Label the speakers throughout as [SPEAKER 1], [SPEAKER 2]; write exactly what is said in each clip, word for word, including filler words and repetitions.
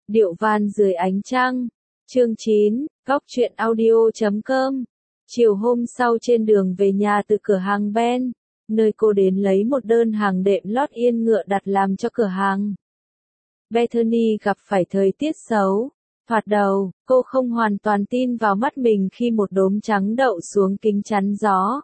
[SPEAKER 1] Điệu van dưới ánh trăng. Chương chín, góc truyện audio chấm com. Chiều hôm sau trên đường về nhà từ cửa hàng Ben, nơi cô đến lấy một đơn hàng đệm lót yên ngựa đặt làm cho cửa hàng. Bethany gặp phải thời tiết xấu. Thoạt đầu, cô không hoàn toàn tin vào mắt mình khi một đốm trắng đậu xuống kính chắn gió.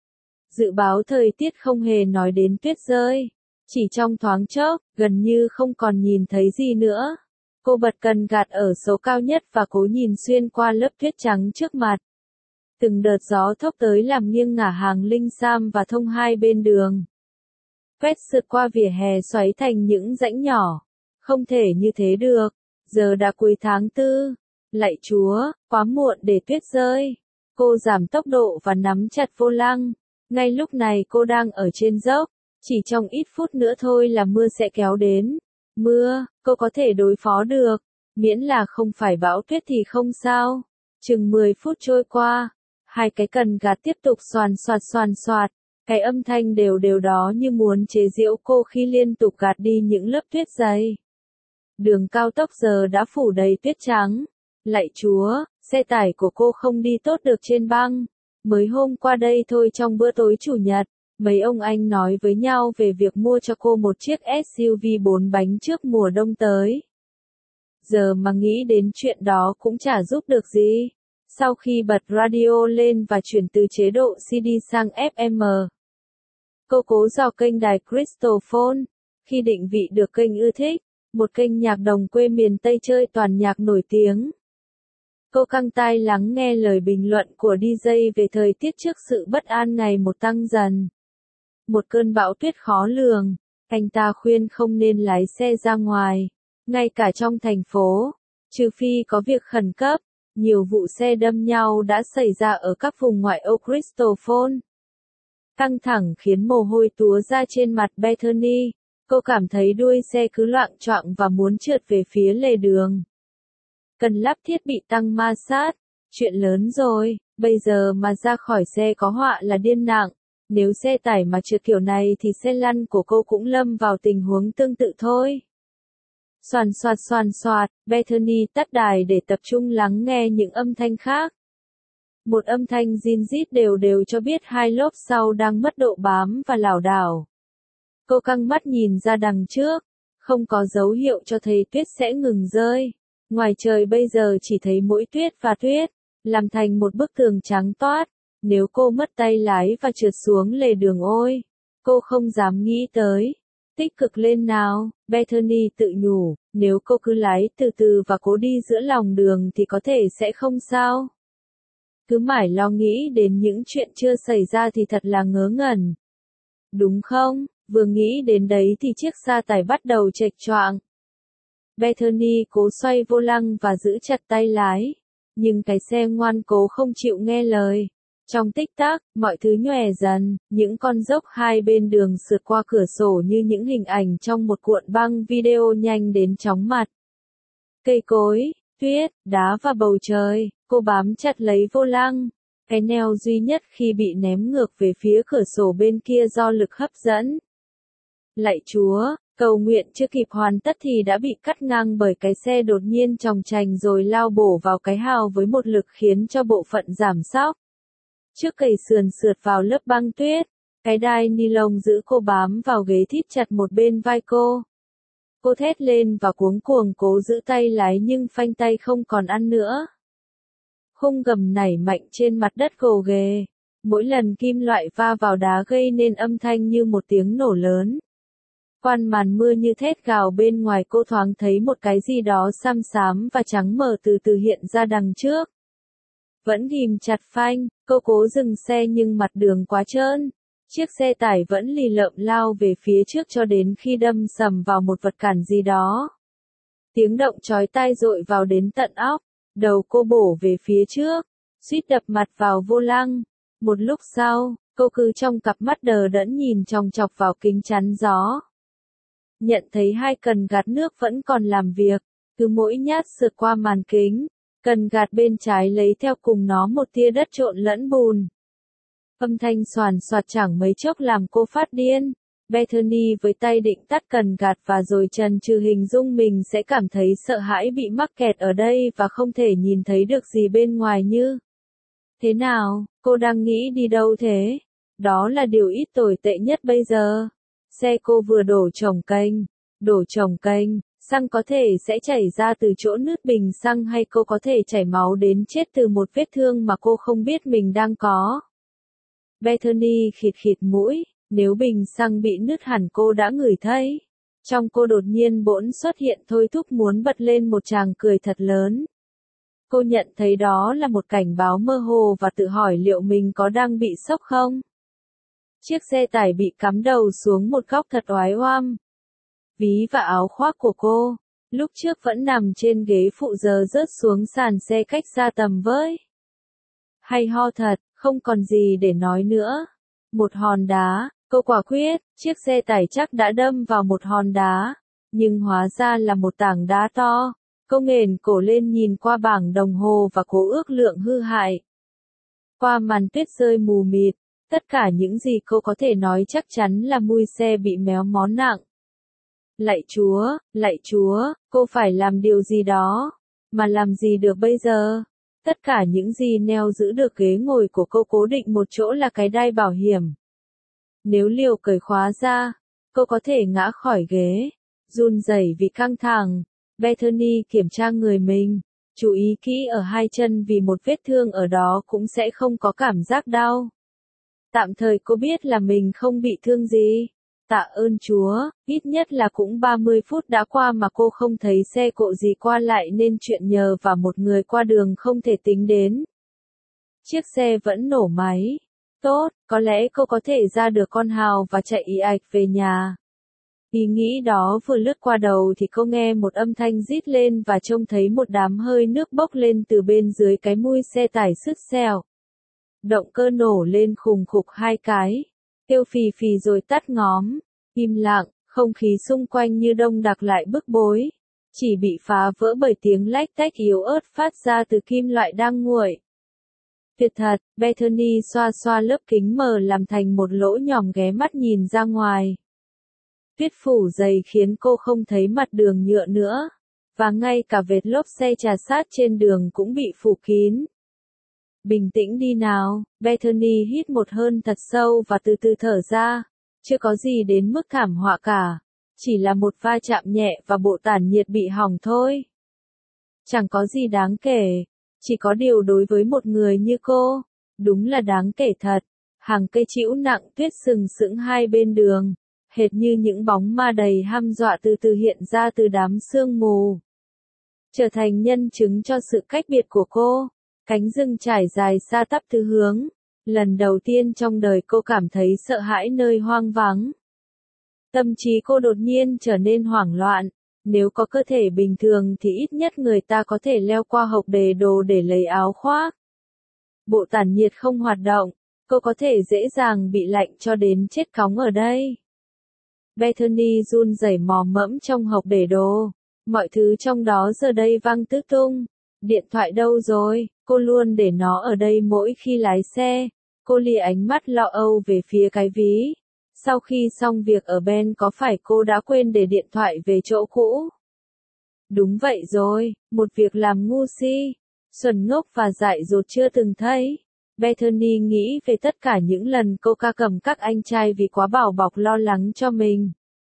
[SPEAKER 1] Dự báo thời tiết không hề nói đến tuyết rơi. Chỉ trong thoáng chốc, gần như không còn nhìn thấy gì nữa. Cô bật cần gạt ở số cao nhất và cố nhìn xuyên qua lớp tuyết trắng trước mặt. Từng đợt gió thốc tới làm nghiêng ngả hàng linh sam và thông hai bên đường. Quét sượt qua vỉa hè xoáy thành những rãnh nhỏ. Không thể như thế được. Giờ đã cuối tháng tư. Lạy Chúa, quá muộn để tuyết rơi. Cô giảm tốc độ và nắm chặt vô lăng. Ngay lúc này cô đang ở trên dốc. Chỉ trong ít phút nữa thôi là mưa sẽ kéo đến. Mưa, cô có thể đối phó được. Miễn là không phải bão tuyết thì không sao. Chừng mười phút trôi qua. Hai cái cần gạt tiếp tục xoàn xoạt xoàn xoạt. Cái âm thanh đều đều đó như muốn chế giễu cô khi liên tục gạt đi những lớp tuyết dày. Đường cao tốc giờ đã phủ đầy tuyết trắng. Lạy Chúa, xe tải của cô không đi tốt được trên băng. Mới hôm qua đây thôi trong bữa tối chủ nhật, mấy ông anh nói với nhau về việc mua cho cô một chiếc ét u vê bốn bánh trước mùa đông tới. Giờ mà nghĩ đến chuyện đó cũng chả giúp được gì. Sau khi bật radio lên và chuyển từ chế độ xê đê sang ép em, cô cố dò kênh đài Crystal Phone. Khi định vị được kênh ưa thích, một kênh nhạc đồng quê miền Tây chơi toàn nhạc nổi tiếng. Cô căng tai lắng nghe lời bình luận của đi giây về thời tiết trước sự bất an ngày một tăng dần. Một cơn bão tuyết khó lường, anh ta khuyên không nên lái xe ra ngoài, ngay cả trong thành phố, trừ phi có việc khẩn cấp. Nhiều vụ xe đâm nhau đã xảy ra ở các vùng ngoại ô Crystal Phone. Căng thẳng khiến mồ hôi túa ra trên mặt Bethany. Cô cảm thấy đuôi xe cứ loạng choạng và muốn trượt về phía lề đường. Cần lắp thiết bị tăng ma sát. Chuyện lớn rồi, bây giờ mà ra khỏi xe có họa là điên nặng. Nếu xe tải mà trượt kiểu này thì xe lăn của cô cũng lâm vào tình huống tương tự thôi. Xoàn xoạt xoàn xoạt, Bethany tắt đài để tập trung lắng nghe những âm thanh khác. Một âm thanh rin rít đều đều cho biết hai lốp sau đang mất độ bám và lảo đảo. Cô căng mắt nhìn ra đằng trước, không có dấu hiệu cho thấy tuyết sẽ ngừng rơi. Ngoài trời bây giờ chỉ thấy mỗi tuyết và tuyết, làm thành một bức tường trắng toát. Nếu cô mất tay lái và trượt xuống lề đường ôi, cô không dám nghĩ tới. Tích cực lên nào, Bethany tự nhủ, nếu cô cứ lái từ từ và cố đi giữa lòng đường thì có thể sẽ không sao. Cứ mãi lo nghĩ đến những chuyện chưa xảy ra thì thật là ngớ ngẩn. Đúng không? Vừa nghĩ đến đấy thì chiếc xe tải bắt đầu chệch choạng. Bethany cố xoay vô lăng và giữ chặt tay lái. Nhưng cái xe ngoan cố không chịu nghe lời. Trong tích tắc, mọi thứ nhòe dần, những con dốc hai bên đường sượt qua cửa sổ như những hình ảnh trong một cuộn băng video nhanh đến chóng mặt. Cây cối, tuyết, đá và bầu trời, cô bám chặt lấy vô lăng. Cái neo duy nhất khi bị ném ngược về phía cửa sổ bên kia do lực hấp dẫn. Lạy Chúa, cầu nguyện chưa kịp hoàn tất thì đã bị cắt ngang bởi cái xe đột nhiên chòng chành rồi lao bổ vào cái hào với một lực khiến cho bộ phận giảm xóc. Trước cầy sườn sượt vào lớp băng tuyết, cái đai ni lông giữ cô bám vào ghế thít chặt một bên vai cô. Cô thét lên và cuống cuồng cố giữ tay lái nhưng phanh tay không còn ăn nữa. Khung gầm nảy mạnh trên mặt đất gồ ghề. Mỗi lần kim loại va vào đá gây nên âm thanh như một tiếng nổ lớn. Quan màn mưa như thét gào bên ngoài cô thoáng thấy một cái gì đó xám xám và trắng mờ từ từ hiện ra đằng trước. Vẫn ghim chặt phanh, cô cố dừng xe nhưng mặt đường quá trơn. Chiếc xe tải vẫn lì lợm lao về phía trước cho đến khi đâm sầm vào một vật cản gì đó. Tiếng động chói tai dội vào đến tận óc, đầu cô bổ về phía trước, suýt đập mặt vào vô lăng. Một lúc sau, cô cứ trong cặp mắt đờ đẫn nhìn chòng chọc vào kính chắn gió. Nhận thấy hai cần gạt nước vẫn còn làm việc, cứ mỗi nhát sượt qua màn kính. Cần gạt bên trái lấy theo cùng nó một tia đất trộn lẫn bùn. Âm thanh xoàn xoạt chẳng mấy chốc làm cô phát điên. Bethany với tay định tắt cần gạt và rồi trần trừ hình dung mình sẽ cảm thấy sợ hãi bị mắc kẹt ở đây và không thể nhìn thấy được gì bên ngoài như. Thế nào, cô đang nghĩ đi đâu thế? Đó là điều ít tồi tệ nhất bây giờ. Xe cô vừa đổ chồng kênh. Đổ chồng kênh, xăng có thể sẽ chảy ra từ chỗ nứt bình xăng hay cô có thể chảy máu đến chết từ một vết thương mà cô không biết mình đang có. Bethany khịt khịt mũi, nếu bình xăng bị nứt hẳn cô đã ngửi thấy. Trong cô đột nhiên bỗng xuất hiện thôi thúc muốn bật lên một tràng cười thật lớn. Cô nhận thấy đó là một cảnh báo mơ hồ và tự hỏi liệu mình có đang bị sốc không. Chiếc xe tải bị cắm đầu xuống một góc thật oái oăm. Ví và áo khoác của cô, lúc trước vẫn nằm trên ghế phụ giờ rớt xuống sàn xe cách xa tầm với. Hay ho thật, không còn gì để nói nữa. Một hòn đá, cô quả quyết, chiếc xe tải chắc đã đâm vào một hòn đá, nhưng hóa ra là một tảng đá to. Cô nghển cổ lên nhìn qua bảng đồng hồ và cố ước lượng hư hại. Qua màn tuyết rơi mù mịt, tất cả những gì cô có thể nói chắc chắn là mui xe bị méo mó nặng. Lạy Chúa, lạy Chúa, cô phải làm điều gì đó. Mà làm gì được bây giờ? Tất cả những gì neo giữ được ghế ngồi của cô cố định một chỗ là cái đai bảo hiểm. Nếu liều cởi khóa ra, cô có thể ngã khỏi ghế. Run rẩy vì căng thẳng, Bethany kiểm tra người mình. Chú ý kỹ ở hai chân vì một vết thương ở đó cũng sẽ không có cảm giác đau. Tạm thời cô biết là mình không bị thương gì. Tạ ơn Chúa, ít nhất là cũng ba mươi phút đã qua mà cô không thấy xe cộ gì qua lại nên chuyện nhờ và một người qua đường không thể tính đến. Chiếc xe vẫn nổ máy. Tốt, có lẽ cô có thể ra được con hào và chạy ì ạch về nhà. Ý nghĩ đó vừa lướt qua đầu thì cô nghe một âm thanh rít lên và trông thấy một đám hơi nước bốc lên từ bên dưới cái mui xe tải sứt xèo. Động cơ nổ lên khùng khục hai cái, kêu phì phì rồi tắt ngóm. Im lặng, không khí xung quanh như đông đặc lại bức bối. Chỉ bị phá vỡ bởi tiếng lách tách yếu ớt phát ra từ kim loại đang nguội. Tuyệt thật, Bethany xoa xoa lớp kính mờ làm thành một lỗ nhòm ghé mắt nhìn ra ngoài. Tuyết phủ dày khiến cô không thấy mặt đường nhựa nữa. Và ngay cả vệt lốp xe trà sát trên đường cũng bị phủ kín. Bình tĩnh đi nào, Bethany hít một hơi thật sâu và từ từ thở ra. Chưa có gì đến mức thảm họa cả. Chỉ là một va chạm nhẹ và bộ tản nhiệt bị hỏng thôi. Chẳng có gì đáng kể. Chỉ có điều đối với một người như cô. Đúng là đáng kể thật. Hàng cây trĩu nặng tuyết sừng sững hai bên đường. Hệt như những bóng ma đầy hăm dọa từ từ hiện ra từ đám sương mù. Trở thành nhân chứng cho sự cách biệt của cô. Cánh rừng trải dài xa tắp tứ hướng. Lần đầu tiên trong đời cô cảm thấy sợ hãi nơi hoang vắng. Tâm trí cô đột nhiên trở nên hoảng loạn. Nếu có cơ thể bình thường thì ít nhất người ta có thể leo qua hộc đề đồ để lấy áo khoác. Bộ tản nhiệt không hoạt động. Cô có thể dễ dàng bị lạnh cho đến chết cóng ở đây. Bethany run rẩy mò mẫm trong hộc để đồ. Mọi thứ trong đó giờ đây văng tứ tung. Điện thoại đâu rồi? Cô luôn để nó ở đây mỗi khi lái xe. Cô lìa ánh mắt lo âu về phía cái ví. Sau khi xong việc ở Ben có phải cô đã quên để điện thoại về chỗ cũ? Đúng vậy rồi, một việc làm ngu si, xuẩn ngốc và dại dột chưa từng thấy. Bethany nghĩ về tất cả những lần cô ca cầm các anh trai vì quá bảo bọc lo lắng cho mình.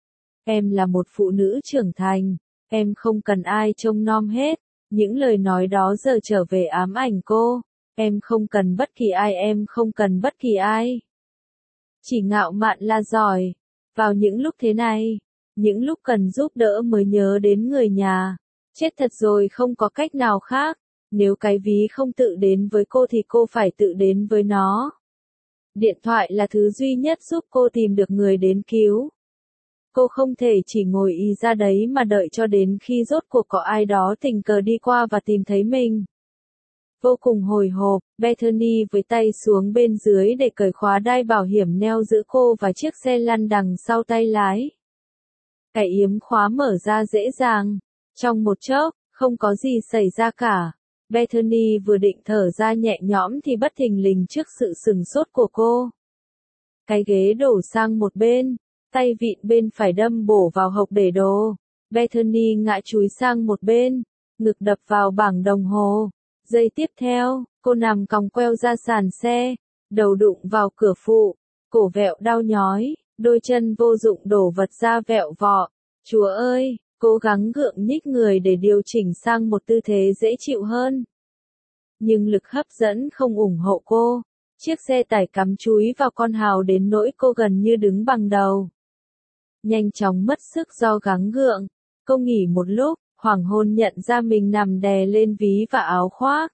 [SPEAKER 1] Em là một phụ nữ trưởng thành, em không cần ai trông nom hết. Những lời nói đó giờ trở về ám ảnh cô. Em không cần bất kỳ ai, em không cần bất kỳ ai. Chỉ ngạo mạn là giỏi. Vào những lúc thế này, những lúc cần giúp đỡ mới nhớ đến người nhà. Chết thật rồi không có cách nào khác. Nếu cái ví không tự đến với cô thì cô phải tự đến với nó. Điện thoại là thứ duy nhất giúp cô tìm được người đến cứu. Cô không thể chỉ ngồi y ra đấy mà đợi cho đến khi rốt cuộc có ai đó tình cờ đi qua và tìm thấy mình. Vô cùng hồi hộp, Bethany với tay xuống bên dưới để cởi khóa đai bảo hiểm neo giữ cô và chiếc xe lăn đằng sau tay lái. Cái yếm khóa mở ra dễ dàng. Trong một chốc, không có gì xảy ra cả. Bethany vừa định thở ra nhẹ nhõm thì bất thình lình trước sự sừng sốt của cô. Cái ghế đổ sang một bên. tay vịn bên phải đâm bổ vào hộc để đồ. Bethany ngã chúi sang một bên, ngực đập vào bảng đồng hồ. Giây tiếp theo, cô nằm còng queo ra sàn xe, đầu đụng vào cửa phụ, cổ vẹo đau nhói, đôi chân vô dụng đổ vật ra vẹo vọ. Chúa ơi, cố gắng gượng nhích người để điều chỉnh sang một tư thế dễ chịu hơn. Nhưng lực hấp dẫn không ủng hộ cô. Chiếc xe tải cắm chúi vào con hào đến nỗi cô gần như đứng bằng đầu. Nhanh chóng mất sức do gắng gượng, cô nghỉ một lúc, hoảng hôn nhận ra mình nằm đè lên ví và áo khoác.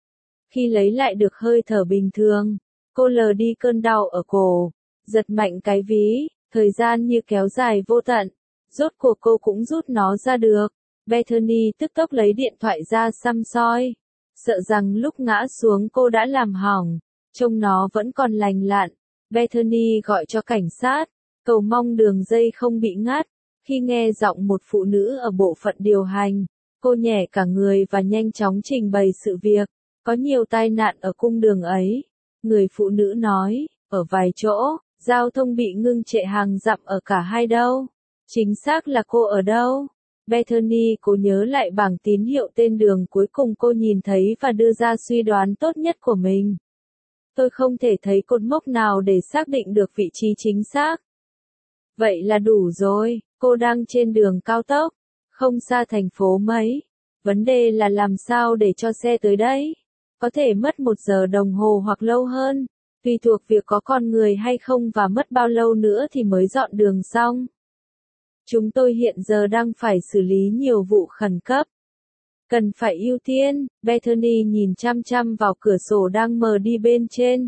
[SPEAKER 1] Khi lấy lại được hơi thở bình thường, cô lờ đi cơn đau ở cổ, giật mạnh cái ví, thời gian như kéo dài vô tận, rốt cuộc cô cũng rút nó ra được. Bethany tức tốc lấy điện thoại ra xăm soi, sợ rằng lúc ngã xuống cô đã làm hỏng, trông nó vẫn còn lành lặn. Bethany gọi cho cảnh sát, cầu mong đường dây không bị ngắt. Khi nghe giọng một phụ nữ ở bộ phận điều hành, cô nhẹ cả người và nhanh chóng trình bày sự việc. Có nhiều tai nạn ở cung đường ấy. Người phụ nữ nói, ở vài chỗ, giao thông bị ngưng trệ hàng dặm ở cả hai đâu. Chính xác là cô ở đâu? Bethany cố nhớ lại bảng tín hiệu tên đường cuối cùng cô nhìn thấy và đưa ra suy đoán tốt nhất của mình. Tôi không thể thấy cột mốc nào để xác định được vị trí chính xác. Vậy là đủ rồi, cô đang trên đường cao tốc, không xa thành phố mấy. Vấn đề là làm sao để cho xe tới đấy. Có thể mất một giờ đồng hồ hoặc lâu hơn, tùy thuộc việc có con người hay không và mất bao lâu nữa thì mới dọn đường xong. Chúng tôi hiện giờ đang phải xử lý nhiều vụ khẩn cấp. Cần phải ưu tiên, Bethany nhìn chăm chăm vào cửa sổ đang mờ đi bên trên.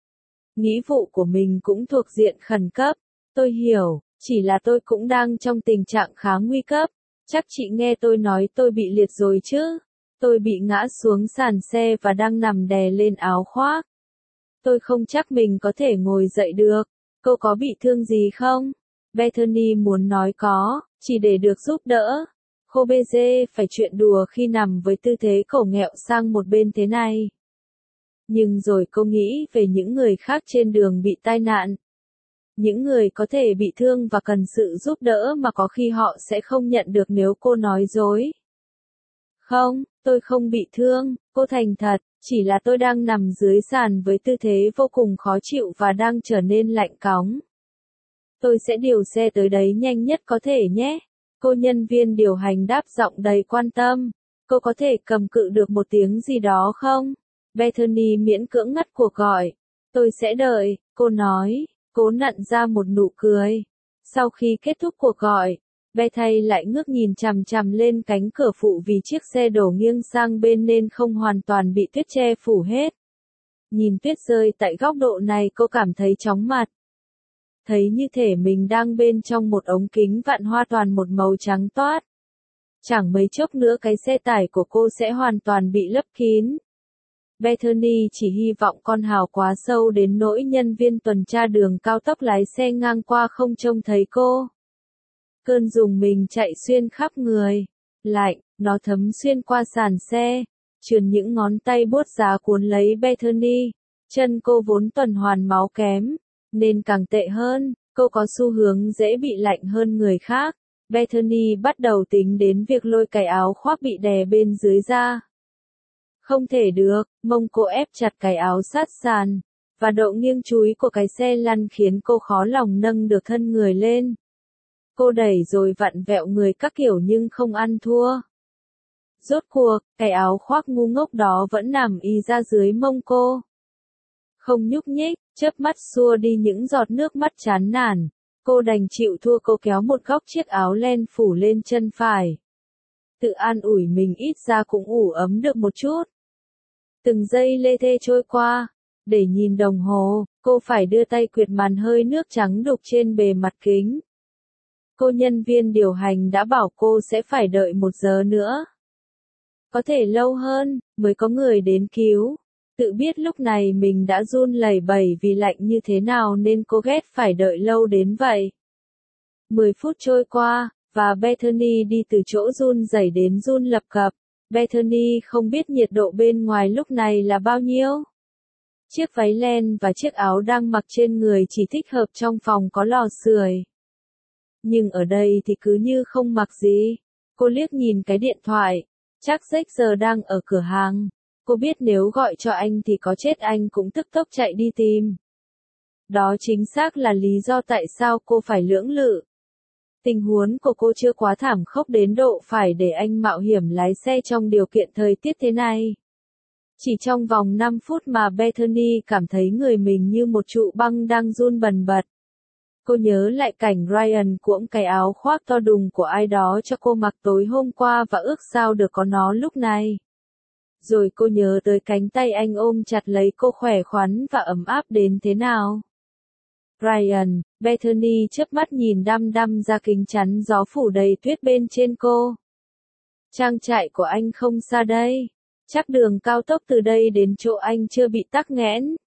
[SPEAKER 1] Nghĩ vụ của mình cũng thuộc diện khẩn cấp. Tôi hiểu, chỉ là tôi cũng đang trong tình trạng khá nguy cấp. Chắc chị nghe tôi nói tôi bị liệt rồi chứ. Tôi bị ngã xuống sàn xe và đang nằm đè lên áo khoác. Tôi không chắc mình có thể ngồi dậy được. Cô có bị thương gì không? Bethany muốn nói có, chỉ để được giúp đỡ. Cô bê dê phải chuyện đùa khi nằm với tư thế cổ nghẹo sang một bên thế này. Nhưng rồi cô nghĩ về những người khác trên đường bị tai nạn. Những người có thể bị thương và cần sự giúp đỡ mà có khi họ sẽ không nhận được nếu cô nói dối. Không, tôi không bị thương, cô thành thật, chỉ là tôi đang nằm dưới sàn với tư thế vô cùng khó chịu và đang trở nên lạnh cóng. Tôi sẽ điều xe tới đấy nhanh nhất có thể nhé. Cô nhân viên điều hành đáp giọng đầy quan tâm. Cô có thể cầm cự được một tiếng gì đó không? Bethany miễn cưỡng ngắt cuộc gọi. Tôi sẽ đợi, cô nói, cố nặn ra một nụ cười. Sau khi kết thúc cuộc gọi, Bethany lại ngước nhìn chằm chằm lên cánh cửa phụ vì chiếc xe đổ nghiêng sang bên nên không hoàn toàn bị tuyết che phủ hết. Nhìn tuyết rơi tại góc độ này cô cảm thấy chóng mặt. Thấy như thể mình đang bên trong một ống kính vạn hoa toàn một màu trắng toát. Chẳng mấy chốc nữa cái xe tải của cô sẽ hoàn toàn bị lấp kín. Bethany chỉ hy vọng con hào quá sâu đến nỗi nhân viên tuần tra đường cao tốc lái xe ngang qua không trông thấy cô. Cơn rùng mình chạy xuyên khắp người. Lạnh, nó thấm xuyên qua sàn xe, trườn những ngón tay buốt giá cuốn lấy Bethany. Chân cô vốn tuần hoàn máu kém, nên càng tệ hơn, cô có xu hướng dễ bị lạnh hơn người khác. Bethany bắt đầu tính đến việc lôi cái áo khoác bị đè bên dưới ra. Không thể được, mông cô ép chặt cái áo sát sàn, và độ nghiêng chúi của cái xe lăn khiến cô khó lòng nâng được thân người lên. Cô đẩy rồi vặn vẹo người các kiểu nhưng không ăn thua. Rốt cuộc, cái áo khoác ngu ngốc đó vẫn nằm y ra dưới mông cô. Không nhúc nhích, chớp mắt xua đi những giọt nước mắt chán nản. Cô đành chịu thua, cô kéo một góc chiếc áo len phủ lên chân phải. Tự an ủi mình ít ra cũng ủ ấm được một chút. Từng giây lê thê trôi qua. Để nhìn đồng hồ, cô phải đưa tay quệt màn hơi nước trắng đục trên bề mặt kính. Cô nhân viên điều hành đã bảo cô sẽ phải đợi một giờ nữa. Có thể lâu hơn, mới có người đến cứu. Tự biết lúc này mình đã run lẩy bẩy vì lạnh như thế nào nên cô ghét phải đợi lâu đến vậy. Mười phút trôi qua, và Bethany đi từ chỗ run rẩy đến run lập cập. Bethany không biết nhiệt độ bên ngoài lúc này là bao nhiêu. Chiếc váy len và chiếc áo đang mặc trên người chỉ thích hợp trong phòng có lò sưởi. Nhưng ở đây thì cứ như không mặc gì. Cô liếc nhìn cái điện thoại. Chắc Jack giờ đang ở cửa hàng. Cô biết nếu gọi cho anh thì có chết anh cũng tức tốc chạy đi tìm. Đó chính xác là lý do tại sao cô phải lưỡng lự. Tình huống của cô chưa quá thảm khốc đến độ phải để anh mạo hiểm lái xe trong điều kiện thời tiết thế này. Chỉ trong vòng năm phút mà Bethany cảm thấy người mình như một trụ băng đang run bần bật. Cô nhớ lại cảnh Ryan cuỗng cái áo khoác to đùng của ai đó cho cô mặc tối hôm qua và ước sao được có nó lúc này. Rồi cô nhớ tới cánh tay anh ôm chặt lấy cô khỏe khoắn và ấm áp đến thế nào. Ryan, Bethany chớp mắt nhìn đăm đăm ra kính chắn gió phủ đầy tuyết bên trên cô. Trang trại của anh không xa đây. Chắc đường cao tốc từ đây đến chỗ anh chưa bị tắc nghẽn.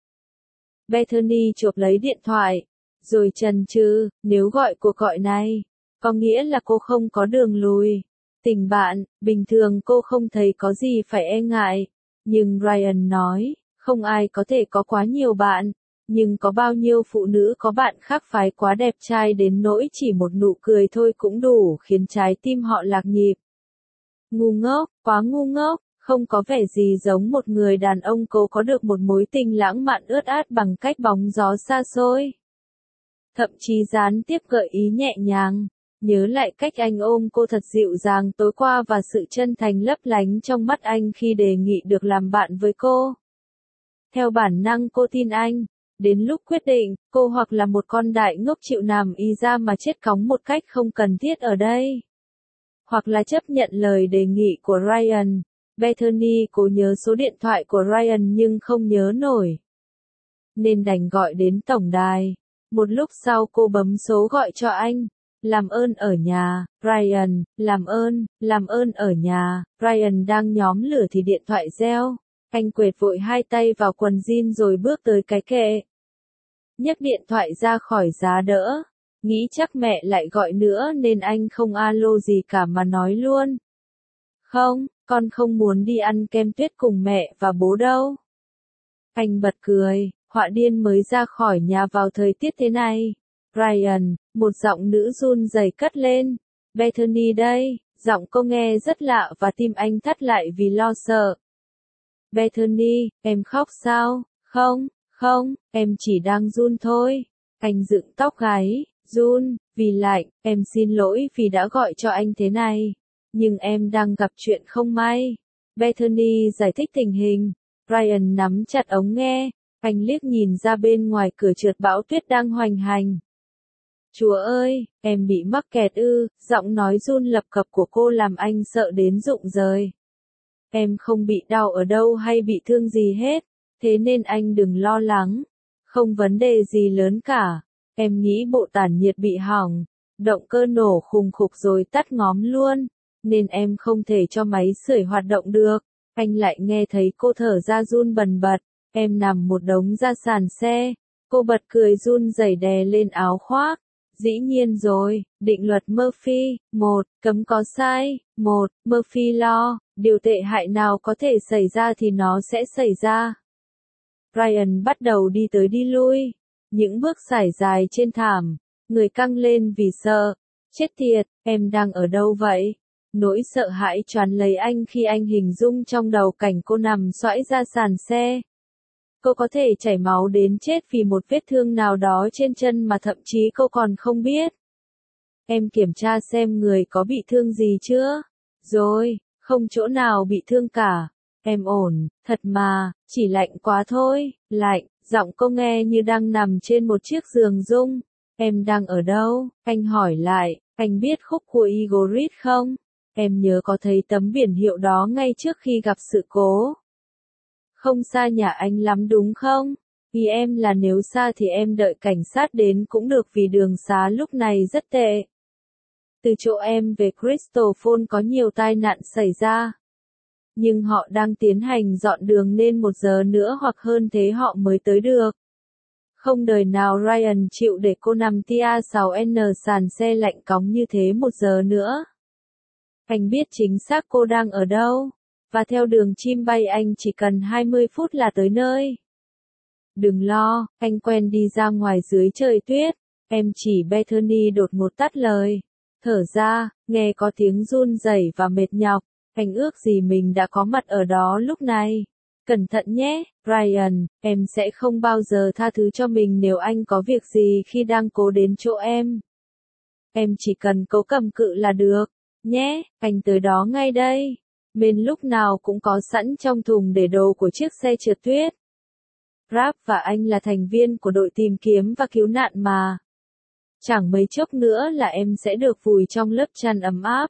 [SPEAKER 1] Bethany chộp lấy điện thoại. Rồi chần chừ, nếu gọi cuộc gọi này, có nghĩa là cô không có đường lùi. Tình bạn, bình thường cô không thấy có gì phải e ngại. Nhưng Ryan nói, không ai có thể có quá nhiều bạn. Nhưng có bao nhiêu phụ nữ có bạn khác phái quá đẹp trai đến nỗi chỉ một nụ cười thôi cũng đủ khiến trái tim họ lạc nhịp. Ngu ngốc, quá ngu ngốc, không có vẻ gì giống một người đàn ông cố có được một mối tình lãng mạn ướt át bằng cách bóng gió xa xôi. Thậm chí gián tiếp gợi ý nhẹ nhàng, nhớ lại cách anh ôm cô thật dịu dàng tối qua và sự chân thành lấp lánh trong mắt anh khi đề nghị được làm bạn với cô. Theo bản năng cô tin anh. Đến lúc quyết định, cô hoặc là một con đại ngốc chịu nằm y ra mà chết cóng một cách không cần thiết ở đây. Hoặc là chấp nhận lời đề nghị của Ryan. Bethany cố nhớ số điện thoại của Ryan nhưng không nhớ nổi. Nên đành gọi đến tổng đài. Một lúc sau cô bấm số gọi cho anh. Làm ơn ở nhà, Ryan, làm ơn, làm ơn ở nhà. Ryan đang nhóm lửa thì điện thoại reo. Anh quệt vội hai tay vào quần jean rồi bước tới cái kệ. Nhấc điện thoại ra khỏi giá đỡ. Nghĩ chắc mẹ lại gọi nữa nên anh không alo gì cả mà nói luôn. Không, con không muốn đi ăn kem tuyết cùng mẹ và bố đâu. Anh bật cười, họa điên mới ra khỏi nhà vào thời tiết thế này. Ryan, một giọng nữ run rẩy cất lên. Bethany đây, giọng cô nghe rất lạ và tim anh thắt lại vì lo sợ. Bethany, em khóc sao? Không, không, em chỉ đang run thôi. Anh dựng tóc gáy, run, vì lạnh, em xin lỗi vì đã gọi cho anh thế này. Nhưng em đang gặp chuyện không may. Bethany giải thích tình hình. Ryan nắm chặt ống nghe. Anh liếc nhìn ra bên ngoài cửa trượt bão tuyết đang hoành hành. Chúa ơi, em bị mắc kẹt ư, giọng nói run lập cập của cô làm anh sợ đến rụng rời. Em không bị đau ở đâu hay bị thương gì hết, thế nên anh đừng lo lắng. Không vấn đề gì lớn cả. Em nghĩ bộ tản nhiệt bị hỏng, động cơ nổ khùng khục rồi tắt ngóm luôn, nên em không thể cho máy sưởi hoạt động được. Anh lại nghe thấy cô thở ra run bần bật. Em nằm một đống ra sàn xe. Cô bật cười run rẩy đè lên áo khoác. Dĩ nhiên rồi, định luật Murphy, một, cấm có sai, một, Murphy Law, điều tệ hại nào có thể xảy ra thì nó sẽ xảy ra. Ryan bắt đầu đi tới đi lui, những bước sải dài trên thảm, người căng lên vì sợ. Chết tiệt, em đang ở đâu vậy? Nỗi sợ hãi choán lấy anh khi anh hình dung trong đầu cảnh cô nằm xoãi ra sàn xe. Cô có thể chảy máu đến chết vì một vết thương nào đó trên chân mà thậm chí cô còn không biết. Em kiểm tra xem người có bị thương gì chưa? Rồi, không chỗ nào bị thương cả. Em ổn, thật mà, chỉ lạnh quá thôi, lạnh, giọng cô nghe như đang nằm trên một chiếc giường rung. Em đang ở đâu? Anh hỏi lại, anh biết khúc của Eagle Ridge không? Em nhớ có thấy tấm biển hiệu đó ngay trước khi gặp sự cố. Không xa nhà anh lắm đúng không? Vì em là nếu xa thì em đợi cảnh sát đến cũng được vì đường xá lúc này rất tệ. Từ chỗ em về Crystal Falls có nhiều tai nạn xảy ra. Nhưng họ đang tiến hành dọn đường nên một giờ nữa hoặc hơn thế họ mới tới được. Không đời nào Ryan chịu để cô nằm tia sáu N sàn xe lạnh cóng như thế một giờ nữa. Anh biết chính xác cô đang ở đâu. Và theo đường chim bay anh chỉ cần hai mươi phút là tới nơi. Đừng lo, anh quen đi ra ngoài dưới trời tuyết. Em chỉ Bethany đột ngột tắt lời. Thở ra, nghe có tiếng run rẩy và mệt nhọc. Anh ước gì mình đã có mặt ở đó lúc này. Cẩn thận nhé, Ryan, em sẽ không bao giờ tha thứ cho mình nếu anh có việc gì khi đang cố đến chỗ em. Em chỉ cần cố cầm cự là được, nhé, anh tới đó ngay đây. Bên lúc nào cũng có sẵn trong thùng để đồ của chiếc xe trượt tuyết. Rap và anh là thành viên của đội tìm kiếm và cứu nạn mà. Chẳng mấy chốc nữa là em sẽ được vùi trong lớp chăn ấm áp.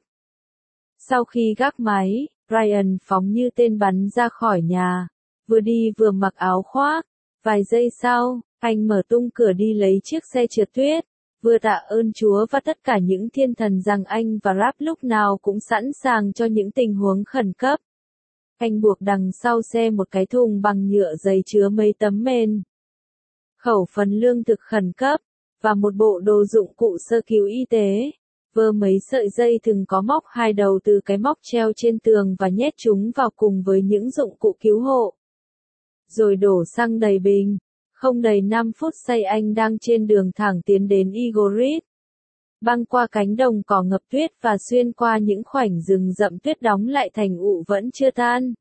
[SPEAKER 1] Sau khi gác máy, Ryan phóng như tên bắn ra khỏi nhà, vừa đi vừa mặc áo khoác. Vài giây sau, anh mở tung cửa đi lấy chiếc xe trượt tuyết, vừa tạ ơn Chúa và tất cả những thiên thần rằng anh và Rap lúc nào cũng sẵn sàng cho những tình huống khẩn cấp. Anh buộc đằng sau xe một cái thùng bằng nhựa dày chứa mấy tấm mền, khẩu phần lương thực khẩn cấp, và một bộ đồ dụng cụ sơ cứu y tế. Vơ mấy sợi dây thừng có móc hai đầu từ cái móc treo trên tường và nhét chúng vào cùng với những dụng cụ cứu hộ. Rồi đổ xăng đầy bình. Không đầy năm phút sau anh đang trên đường thẳng tiến đến Eagle Ridge. Băng qua cánh đồng cỏ ngập tuyết và xuyên qua những khoảnh rừng rậm tuyết đóng lại thành ụ vẫn chưa tan.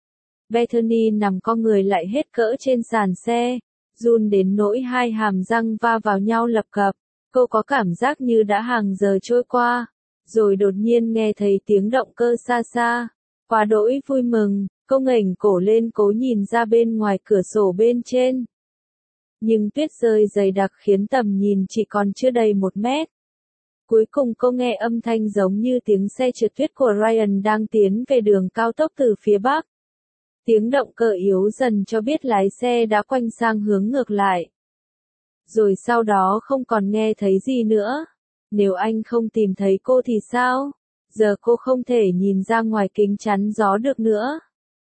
[SPEAKER 1] Bethany nằm co người lại hết cỡ trên sàn xe, run đến nỗi hai hàm răng va vào nhau lập cập. Cô có cảm giác như đã hàng giờ trôi qua, rồi đột nhiên nghe thấy tiếng động cơ xa xa. Quá đỗi vui mừng, cô ngẩng cổ lên cố nhìn ra bên ngoài cửa sổ bên trên. Nhưng tuyết rơi dày đặc khiến tầm nhìn chỉ còn chưa đầy một mét. Cuối cùng cô nghe âm thanh giống như tiếng xe trượt tuyết của Ryan đang tiến về đường cao tốc từ phía bắc. Tiếng động cơ yếu dần cho biết lái xe đã quanh sang hướng ngược lại. Rồi sau đó không còn nghe thấy gì nữa. Nếu anh không tìm thấy cô thì sao? Giờ cô không thể nhìn ra ngoài kính chắn gió được nữa.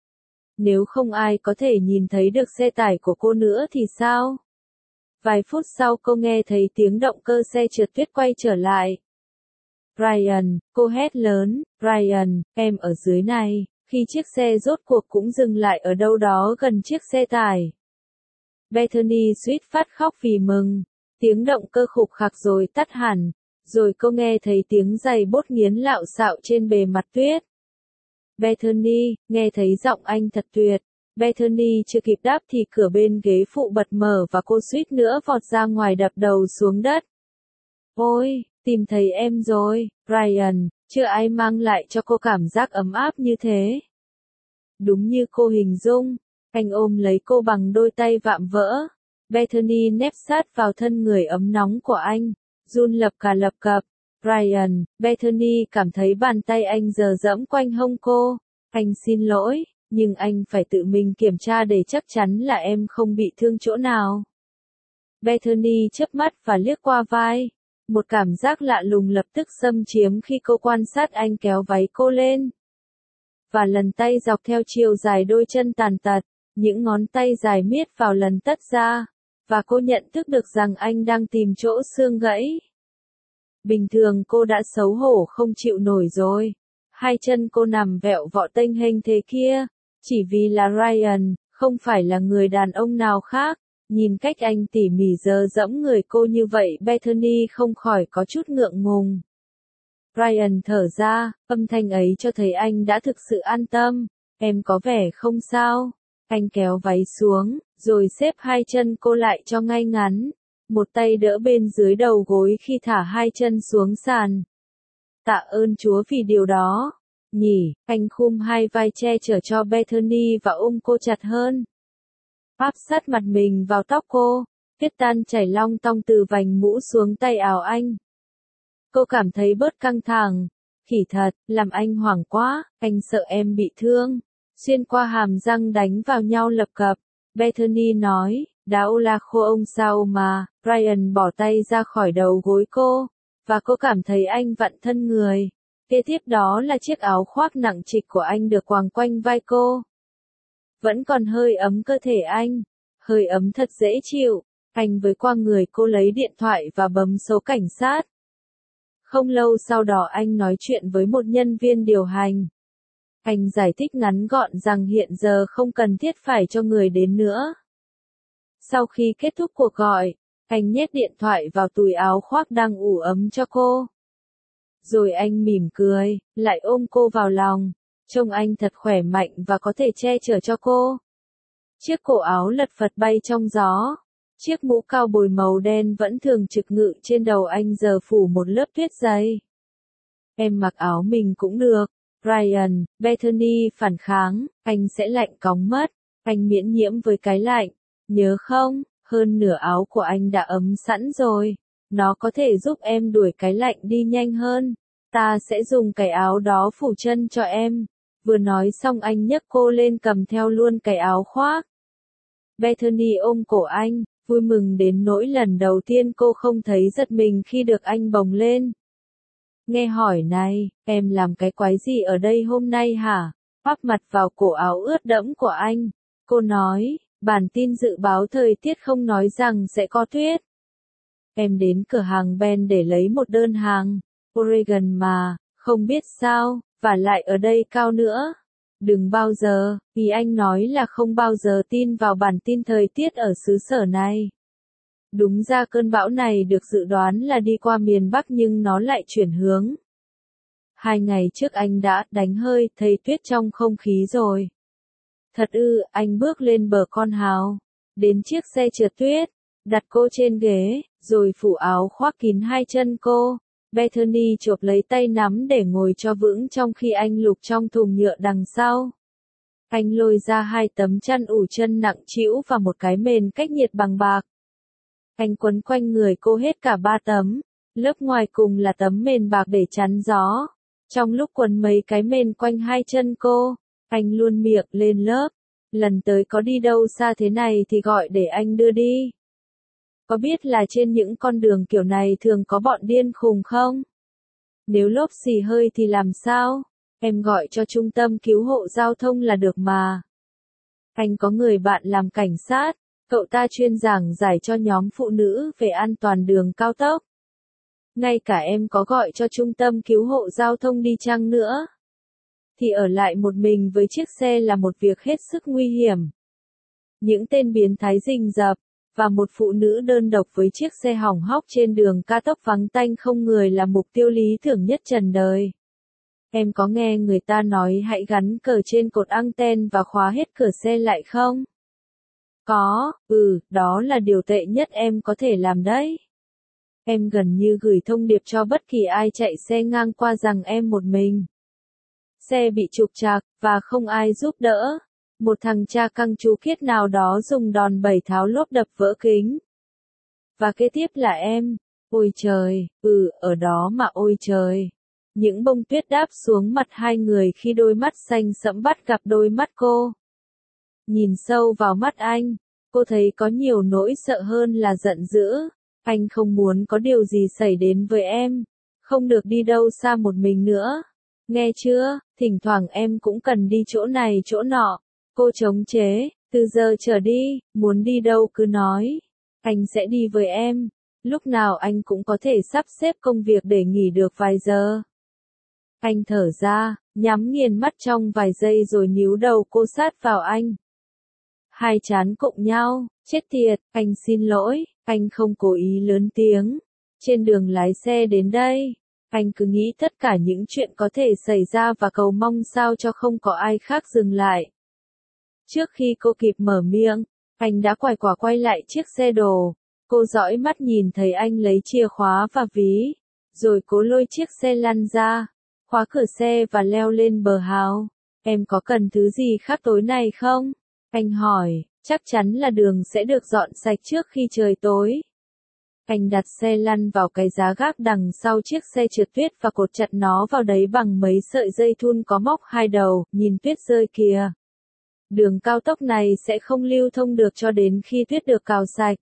[SPEAKER 1] Nếu không ai có thể nhìn thấy được xe tải của cô nữa thì sao? Vài phút sau cô nghe thấy tiếng động cơ xe trượt tuyết quay trở lại. Ryan, cô hét lớn, Ryan, em ở dưới này, khi chiếc xe rốt cuộc cũng dừng lại ở đâu đó gần chiếc xe tải. Bethany suýt phát khóc vì mừng, tiếng động cơ khục khặc rồi tắt hẳn, rồi cô nghe thấy tiếng giày bốt nghiến lạo xạo trên bề mặt tuyết. Bethany, nghe thấy giọng anh thật tuyệt. Bethany chưa kịp đáp thì cửa bên ghế phụ bật mở và cô suýt nữa vọt ra ngoài đập đầu xuống đất. Ôi, tìm thấy em rồi, Ryan, chưa ai mang lại cho cô cảm giác ấm áp như thế. Đúng như cô hình dung, anh ôm lấy cô bằng đôi tay vạm vỡ. Bethany nép sát vào thân người ấm nóng của anh, run lập cà lập cập. Ryan, Bethany cảm thấy bàn tay anh giờ dẫm quanh hông cô. Anh xin lỗi, nhưng anh phải tự mình kiểm tra để chắc chắn là em không bị thương chỗ nào. Bethany chớp mắt và liếc qua vai. Một cảm giác lạ lùng lập tức xâm chiếm khi cô quan sát anh kéo váy cô lên. Và lần tay dọc theo chiều dài đôi chân tàn tật, những ngón tay dài miết vào lần tất ra. Và cô nhận thức được rằng anh đang tìm chỗ xương gãy. Bình thường cô đã xấu hổ không chịu nổi rồi. Hai chân cô nằm vẹo vọ tênh hênh thế kia. Chỉ vì là Ryan, không phải là người đàn ông nào khác. Nhìn cách anh tỉ mỉ dơ dẫm người cô như vậy, Bethany không khỏi có chút ngượng ngùng. Ryan thở ra, âm thanh ấy cho thấy anh đã thực sự an tâm. Em có vẻ không sao. Anh kéo váy xuống, rồi xếp hai chân cô lại cho ngay ngắn. Một tay đỡ bên dưới đầu gối khi thả hai chân xuống sàn. Tạ ơn Chúa vì điều đó. Nhỉ, anh khum hai vai che chở cho Bethany và ôm cô chặt hơn. Áp sát mặt mình vào tóc cô, tuyết tan chảy long tong từ vành mũ xuống tay áo anh. Cô cảm thấy bớt căng thẳng. Khỉ thật, làm anh hoảng quá, anh sợ em bị thương. Xuyên qua hàm răng đánh vào nhau lập cập. Bethany nói, đau là khô ông sao mà. Ryan bỏ tay ra khỏi đầu gối cô, và cô cảm thấy anh vặn thân người. Kế tiếp đó là chiếc áo khoác nặng trịch của anh được quàng quanh vai cô. Vẫn còn hơi ấm cơ thể anh, hơi ấm thật dễ chịu. Anh với qua người cô lấy điện thoại và bấm số cảnh sát. Không lâu sau đó anh nói chuyện với một nhân viên điều hành. Anh giải thích ngắn gọn rằng hiện giờ không cần thiết phải cho người đến nữa. Sau khi kết thúc cuộc gọi, Anh nhét điện thoại vào túi áo khoác đang ủ ấm cho cô. Rồi anh mỉm cười, lại ôm cô vào lòng. Trông anh thật khỏe mạnh và có thể che chở cho cô. Chiếc cổ áo lật phật bay trong gió. Chiếc mũ cao bồi màu đen vẫn thường trực ngự trên đầu anh giờ phủ một lớp tuyết dày. Em mặc áo mình cũng được. Ryan, Bethany phản kháng, anh sẽ lạnh cóng mất. Anh miễn nhiễm với cái lạnh. Nhớ không, hơn nửa áo của anh đã ấm sẵn rồi. Nó có thể giúp em đuổi cái lạnh đi nhanh hơn. Ta sẽ dùng cái áo đó phủ chân cho em. Vừa nói xong anh nhấc cô lên cầm theo luôn cái áo khoác. Bethany ôm cổ anh, vui mừng đến nỗi lần đầu tiên cô không thấy giật mình khi được anh bồng lên. Nghe hỏi này, em làm cái quái gì ở đây hôm nay hả? Bắp mặt vào cổ áo ướt đẫm của anh. Cô nói, bản tin dự báo thời tiết không nói rằng sẽ có tuyết. Em đến cửa hàng Ben để lấy một đơn hàng. Oregon mà, không biết sao, và lại ở đây cao nữa. Đừng bao giờ, ý anh nói là không bao giờ tin vào bản tin thời tiết ở xứ sở này. Đúng ra cơn bão này được dự đoán là đi qua miền Bắc nhưng nó lại chuyển hướng. Hai ngày trước anh đã đánh hơi thấy tuyết trong không khí rồi. Thật ư, anh bước lên bờ con hào, đến chiếc xe trượt tuyết, đặt cô trên ghế, rồi phủ áo khoác kín hai chân cô. Bethany chộp lấy tay nắm để ngồi cho vững trong khi anh lục trong thùng nhựa đằng sau. Anh lôi ra hai tấm chăn ủ chân nặng trĩu và một cái mền cách nhiệt bằng bạc. Anh quấn quanh người cô hết cả ba tấm, lớp ngoài cùng là tấm mền bạc để chắn gió. Trong lúc quấn mấy cái mền quanh hai chân cô, anh luôn miệng lên lớp. Lần tới có đi đâu xa thế này thì gọi để anh đưa đi. Có biết là trên những con đường kiểu này thường có bọn điên khùng không? Nếu lốp xì hơi thì làm sao? Em gọi cho trung tâm cứu hộ giao thông là được mà. Anh có người bạn làm cảnh sát, cậu ta chuyên giảng giải cho nhóm phụ nữ về an toàn đường cao tốc. Ngay cả em có gọi cho trung tâm cứu hộ giao thông đi chăng nữa, thì ở lại một mình với chiếc xe là một việc hết sức nguy hiểm. Những tên biến thái rình rập, và một phụ nữ đơn độc với chiếc xe hỏng hóc trên đường cao tốc vắng tanh không người là mục tiêu lý tưởng nhất trần đời. Em có nghe người ta nói hãy gắn cờ trên cột anten và khóa hết cửa xe lại không? Có, ừ, đó là điều tệ nhất em có thể làm đấy. Em gần như gửi thông điệp cho bất kỳ ai chạy xe ngang qua rằng em một mình. Xe bị trục trặc, và không ai giúp đỡ. Một thằng cha căng chú kiết nào đó dùng đòn bẩy tháo lốp đập vỡ kính. Và kế tiếp là em. Ôi trời, ừ, ở đó mà ôi trời. Những bông tuyết đáp xuống mặt hai người khi đôi mắt xanh sẫm bắt gặp đôi mắt cô. Nhìn sâu vào mắt anh, cô thấy có nhiều nỗi sợ hơn là giận dữ. Anh không muốn có điều gì xảy đến với em. Không được đi đâu xa một mình nữa. Nghe chưa, thỉnh thoảng em cũng cần đi chỗ này chỗ nọ. Cô chống chế, từ giờ trở đi, muốn đi đâu cứ nói. Anh sẽ đi với em. Lúc nào anh cũng có thể sắp xếp công việc để nghỉ được vài giờ. Anh thở ra, nhắm nghiền mắt trong vài giây rồi níu đầu cô sát vào anh. Hai trán cụng nhau, chết tiệt, anh xin lỗi, anh không cố ý lớn tiếng. Trên đường lái xe đến đây, anh cứ nghĩ tất cả những chuyện có thể xảy ra và cầu mong sao cho không có ai khác dừng lại. Trước khi cô kịp mở miệng, anh đã quải quả quay lại chiếc xe đồ. Cô dõi mắt nhìn thấy anh lấy chìa khóa và ví, rồi cố lôi chiếc xe lăn ra, khóa cửa xe và leo lên bờ hào. Em có cần thứ gì khác tối nay không? Anh hỏi, chắc chắn là đường sẽ được dọn sạch trước khi trời tối. Anh đặt xe lăn vào cái giá gác đằng sau chiếc xe trượt tuyết và cột chặt nó vào đấy bằng mấy sợi dây thun có móc hai đầu, nhìn tuyết rơi kìa. Đường cao tốc này sẽ không lưu thông được cho đến khi tuyết được cào sạch.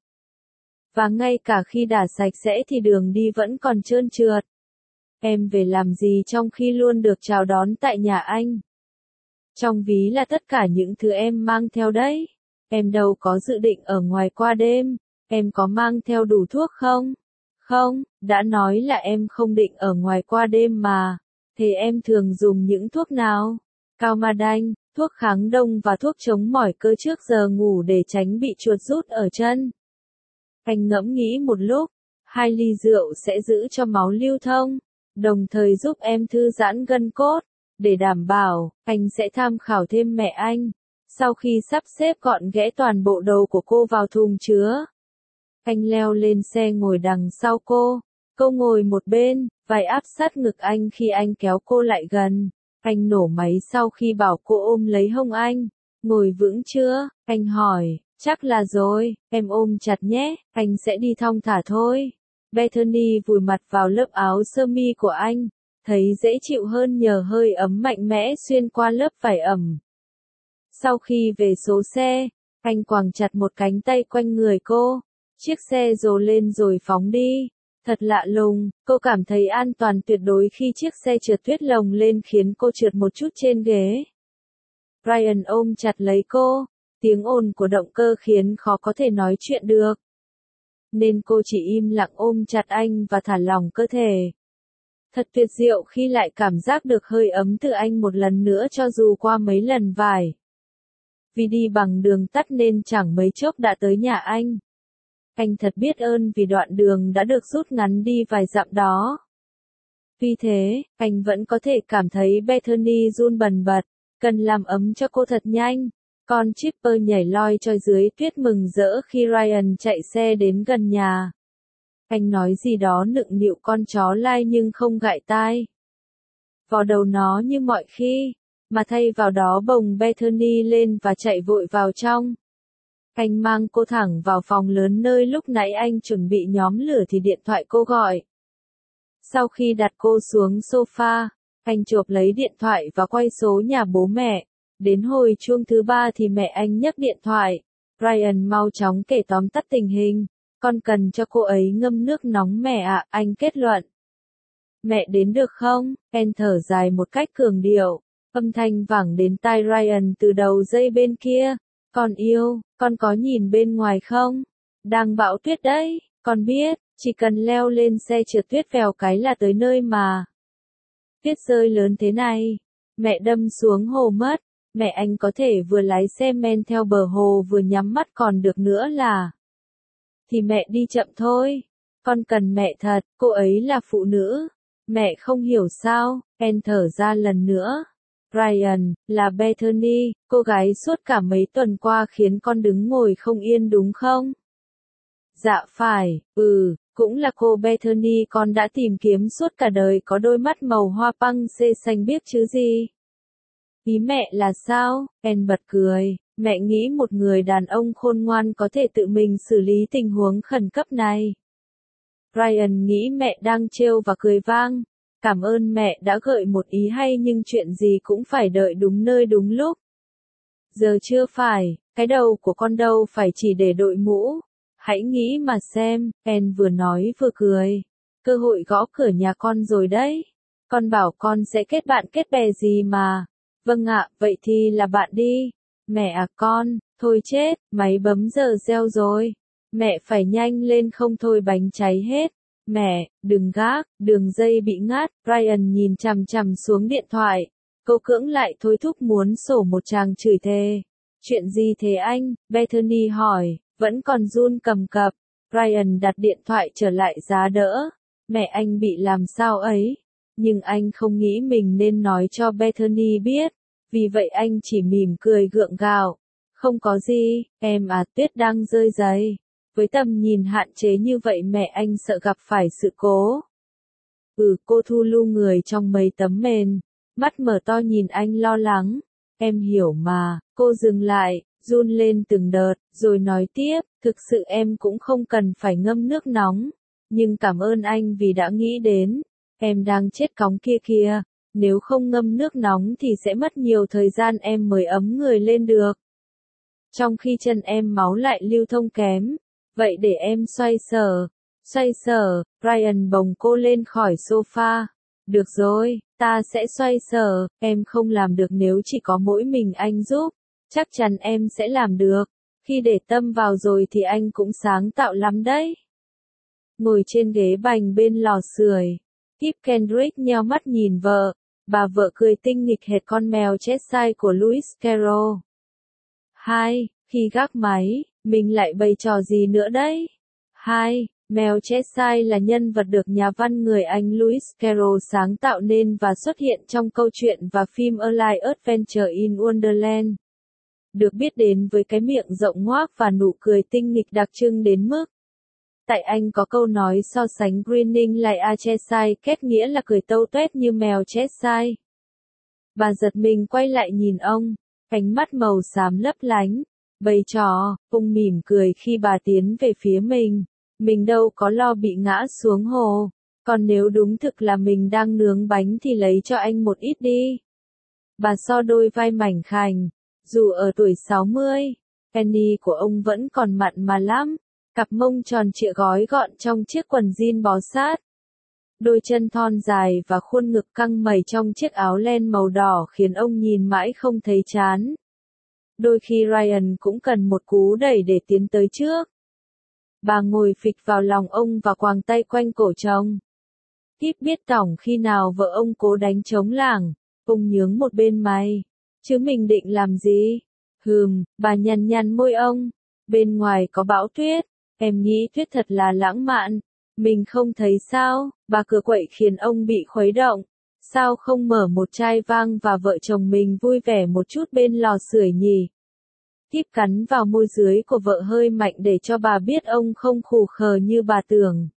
[SPEAKER 1] Và ngay cả khi đả sạch sẽ thì đường đi vẫn còn trơn trượt. Em về làm gì trong khi luôn được chào đón tại nhà anh? Trong ví là tất cả những thứ em mang theo đấy. Em đâu có dự định ở ngoài qua đêm. Em có mang theo đủ thuốc không? Không, đã nói là em không định ở ngoài qua đêm mà. Thế em thường dùng những thuốc nào? Calmadine, thuốc kháng đông và thuốc chống mỏi cơ trước giờ ngủ để tránh bị chuột rút ở chân. Anh ngẫm nghĩ một lúc, hai ly rượu sẽ giữ cho máu lưu thông, đồng thời giúp em thư giãn gân cốt. Để đảm bảo, anh sẽ tham khảo thêm mẹ anh. Sau khi sắp xếp gọn ghẽ toàn bộ đầu của cô vào thùng chứa, anh leo lên xe ngồi đằng sau cô. Cô ngồi một bên, vai áp sát ngực anh khi anh kéo cô lại gần. Anh nổ máy sau khi bảo cô ôm lấy hông anh. Ngồi vững chưa? Anh hỏi. Chắc là rồi, em ôm chặt nhé, anh sẽ đi thong thả thôi. Bethany vùi mặt vào lớp áo sơ mi của anh, thấy dễ chịu hơn nhờ hơi ấm mạnh mẽ xuyên qua lớp vải ẩm. Sau khi về số xe, anh quàng chặt một cánh tay quanh người cô. Chiếc xe rồ lên rồi phóng đi. Thật lạ lùng, cô cảm thấy an toàn tuyệt đối khi chiếc xe trượt tuyết lồng lên khiến cô trượt một chút trên ghế. Ryan ôm chặt lấy cô, tiếng ồn của động cơ khiến khó có thể nói chuyện được. Nên cô chỉ im lặng ôm chặt anh và thả lỏng cơ thể. Thật tuyệt diệu khi lại cảm giác được hơi ấm từ anh một lần nữa cho dù qua mấy lần vải. Vì đi bằng đường tắt nên chẳng mấy chốc đã tới nhà anh. Anh thật biết ơn vì đoạn đường đã được rút ngắn đi vài dặm đó. Vì thế, anh vẫn có thể cảm thấy Bethany run bần bật, cần làm ấm cho cô thật nhanh. Con Chipper nhảy loi trôi dưới tuyết mừng rỡ khi Ryan chạy xe đến gần nhà. Anh nói gì đó nựng nịu con chó lai nhưng không gãi tai. Vò đầu nó như mọi khi, mà thay vào đó bồng Bethany lên và chạy vội vào trong. Anh mang cô thẳng vào phòng lớn nơi lúc nãy anh chuẩn bị nhóm lửa thì điện thoại cô gọi. Sau khi đặt cô xuống sofa, anh chộp lấy điện thoại và quay số nhà bố mẹ. Đến hồi chuông thứ ba thì mẹ anh nhấc điện thoại. Ryan mau chóng kể tóm tắt tình hình. Con cần cho cô ấy ngâm nước nóng mẹ ạ, anh kết luận. Mẹ đến được không? En thở dài một cách cường điệu. Âm thanh vẳng đến tai Ryan từ đầu dây bên kia. Con yêu, con có nhìn bên ngoài không? Đang bão tuyết đấy, con biết, chỉ cần leo lên xe trượt tuyết vèo cái là tới nơi mà. Tuyết rơi lớn thế này, mẹ đâm xuống hồ mất, mẹ anh có thể vừa lái xe men theo bờ hồ vừa nhắm mắt còn được nữa là. Thì mẹ đi chậm thôi, con cần mẹ thật, cô ấy là phụ nữ. Mẹ không hiểu sao, En thở ra lần nữa. Ryan, là Bethany, cô gái suốt cả mấy tuần qua khiến con đứng ngồi không yên đúng không? Dạ phải, ừ, cũng là cô Bethany con đã tìm kiếm suốt cả đời có đôi mắt màu hoa păng xê xanh biếc chứ gì. Ý mẹ là sao? En bật cười, mẹ nghĩ một người đàn ông khôn ngoan có thể tự mình xử lý tình huống khẩn cấp này. Ryan nghĩ mẹ đang trêu và cười vang. Cảm ơn mẹ đã gợi một ý hay nhưng chuyện gì cũng phải đợi đúng nơi đúng lúc. Giờ chưa phải, cái đầu của con đâu phải chỉ để đội mũ. Hãy nghĩ mà xem, En vừa nói vừa cười. Cơ hội gõ cửa nhà con rồi đấy. Con bảo con sẽ kết bạn kết bè gì mà. Vâng ạ, vậy thì là bạn đi. Mẹ à con, thôi chết, máy bấm giờ reo rồi. Mẹ phải nhanh lên không thôi bánh cháy hết. Mẹ, đừng gác, đường dây bị ngắt. Ryan nhìn chằm chằm xuống điện thoại. Cô cưỡng lại thôi thúc muốn sổ một tràng chửi thề. Chuyện gì thế anh? Bethany hỏi, vẫn còn run cầm cập. Ryan đặt điện thoại trở lại giá đỡ. Mẹ anh bị làm sao ấy? Nhưng anh không nghĩ mình nên nói cho Bethany biết. Vì vậy anh chỉ mỉm cười gượng gạo. Không có gì, em à, tuyết đang rơi dày. Với tầm nhìn hạn chế như vậy mẹ anh sợ gặp phải sự cố. Ừ, cô thu lưu người trong mấy tấm mền, mắt mở to nhìn anh lo lắng. Em hiểu mà, cô dừng lại, run lên từng đợt, rồi nói tiếp, thực sự em cũng không cần phải ngâm nước nóng. Nhưng cảm ơn anh vì đã nghĩ đến, em đang chết cóng kia kìa, nếu không ngâm nước nóng thì sẽ mất nhiều thời gian em mới ấm người lên được. Trong khi chân em máu lại lưu thông kém. Vậy để em xoay sở. Xoay sở, Ryan bồng cô lên khỏi sofa. Được rồi, ta sẽ xoay sở, em không làm được nếu chỉ có mỗi mình anh giúp. Chắc chắn em sẽ làm được. Khi để tâm vào rồi thì anh cũng sáng tạo lắm đấy. Ngồi trên ghế bành bên lò sưởi, Kip Kendrick nheo mắt nhìn vợ. Bà vợ cười tinh nghịch hệt con mèo Cheshire của Lewis Carroll. Hai, khi gác máy, mình lại bày trò gì nữa đấy? hai. Mel Cheshire là nhân vật được nhà văn người Anh Lewis Carroll sáng tạo nên và xuất hiện trong câu chuyện và phim A Life Adventure in Wonderland. Được biết đến với cái miệng rộng ngoác và nụ cười tinh nghịch đặc trưng đến mức tại Anh có câu nói so sánh grinning like a Cheshire Cat nghĩa là cười tâu tuét như mèo Cheshire. Bà giật mình quay lại nhìn ông, ánh mắt màu xám lấp lánh. Bày trò, ông mỉm cười khi bà tiến về phía mình. Mình đâu có lo bị ngã xuống hồ. Còn nếu đúng thực là mình đang nướng bánh thì lấy cho anh một ít đi. Bà so đôi vai mảnh khảnh. Dù ở tuổi sáu mươi, Penny của ông vẫn còn mặn mà lắm. Cặp mông tròn trịa gói gọn trong chiếc quần jean bó sát. Đôi chân thon dài và khuôn ngực căng mẩy trong chiếc áo len màu đỏ khiến ông nhìn mãi không thấy chán. Đôi khi Ryan cũng cần một cú đẩy để tiến tới trước. Bà ngồi phịch vào lòng ông và quàng tay quanh cổ chồng. Tiếp biết tỏng khi nào vợ ông cố đánh trống lảng, ông nhướng một bên mày. Chứ mình định làm gì? Hừm, bà nhăn nhăn môi ông. Bên ngoài có bão tuyết. Em nghĩ tuyết thật là lãng mạn. Mình không thấy sao, bà cửa quậy khiến ông bị khuấy động. Sao không mở một chai vang và vợ chồng mình vui vẻ một chút bên lò sưởi nhỉ? Tiếp cắn vào môi dưới của vợ hơi mạnh để cho bà biết ông không khù khờ như bà tưởng.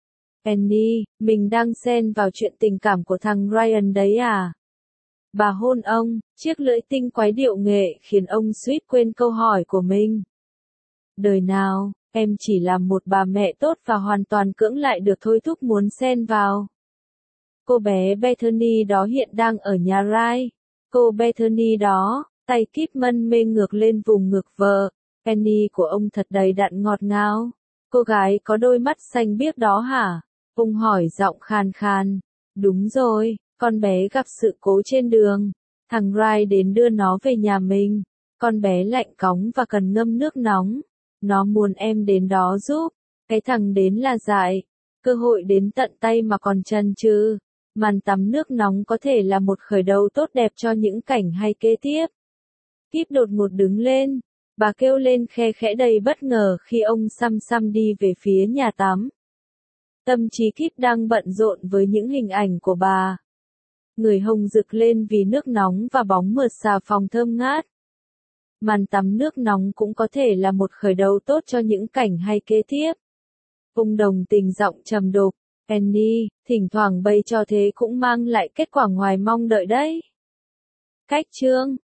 [SPEAKER 1] Penny, mình đang xen vào chuyện tình cảm của thằng Ryan đấy à? Bà hôn ông, chiếc lưỡi tinh quái điệu nghệ khiến ông suýt quên câu hỏi của mình. Đời nào, em chỉ là một bà mẹ tốt và hoàn toàn cưỡng lại được thôi thúc muốn xen vào. Cô bé Bethany đó hiện đang ở nhà Rai. Cô Bethany đó, tay kíp mân mê ngược lên vùng ngực vợ. Penny của ông thật đầy đặn ngọt ngào. Cô gái có đôi mắt xanh biếc đó hả? Ông hỏi giọng khàn khàn. Đúng rồi, con bé gặp sự cố trên đường. Thằng Rai đến đưa nó về nhà mình. Con bé lạnh cóng và cần ngâm nước nóng. Nó muốn em đến đó giúp. Cái thằng đến là dại. Cơ hội đến tận tay mà còn chần chừ. Màn tắm nước nóng có thể là một khởi đầu tốt đẹp cho những cảnh hay kế tiếp. Kíp đột ngột đứng lên. Bà kêu lên khe khẽ đầy bất ngờ khi ông xăm xăm đi về phía nhà tắm. Tâm trí Kíp đang bận rộn với những hình ảnh của bà. Người hồng rực lên vì nước nóng và bóng mượt xà phòng thơm ngát. Màn tắm nước nóng cũng có thể là một khởi đầu tốt cho những cảnh hay kế tiếp. Ông đồng tình giọng trầm đục. Penny, thỉnh thoảng bày cho thế cũng mang lại kết quả ngoài mong đợi đấy. Cách chương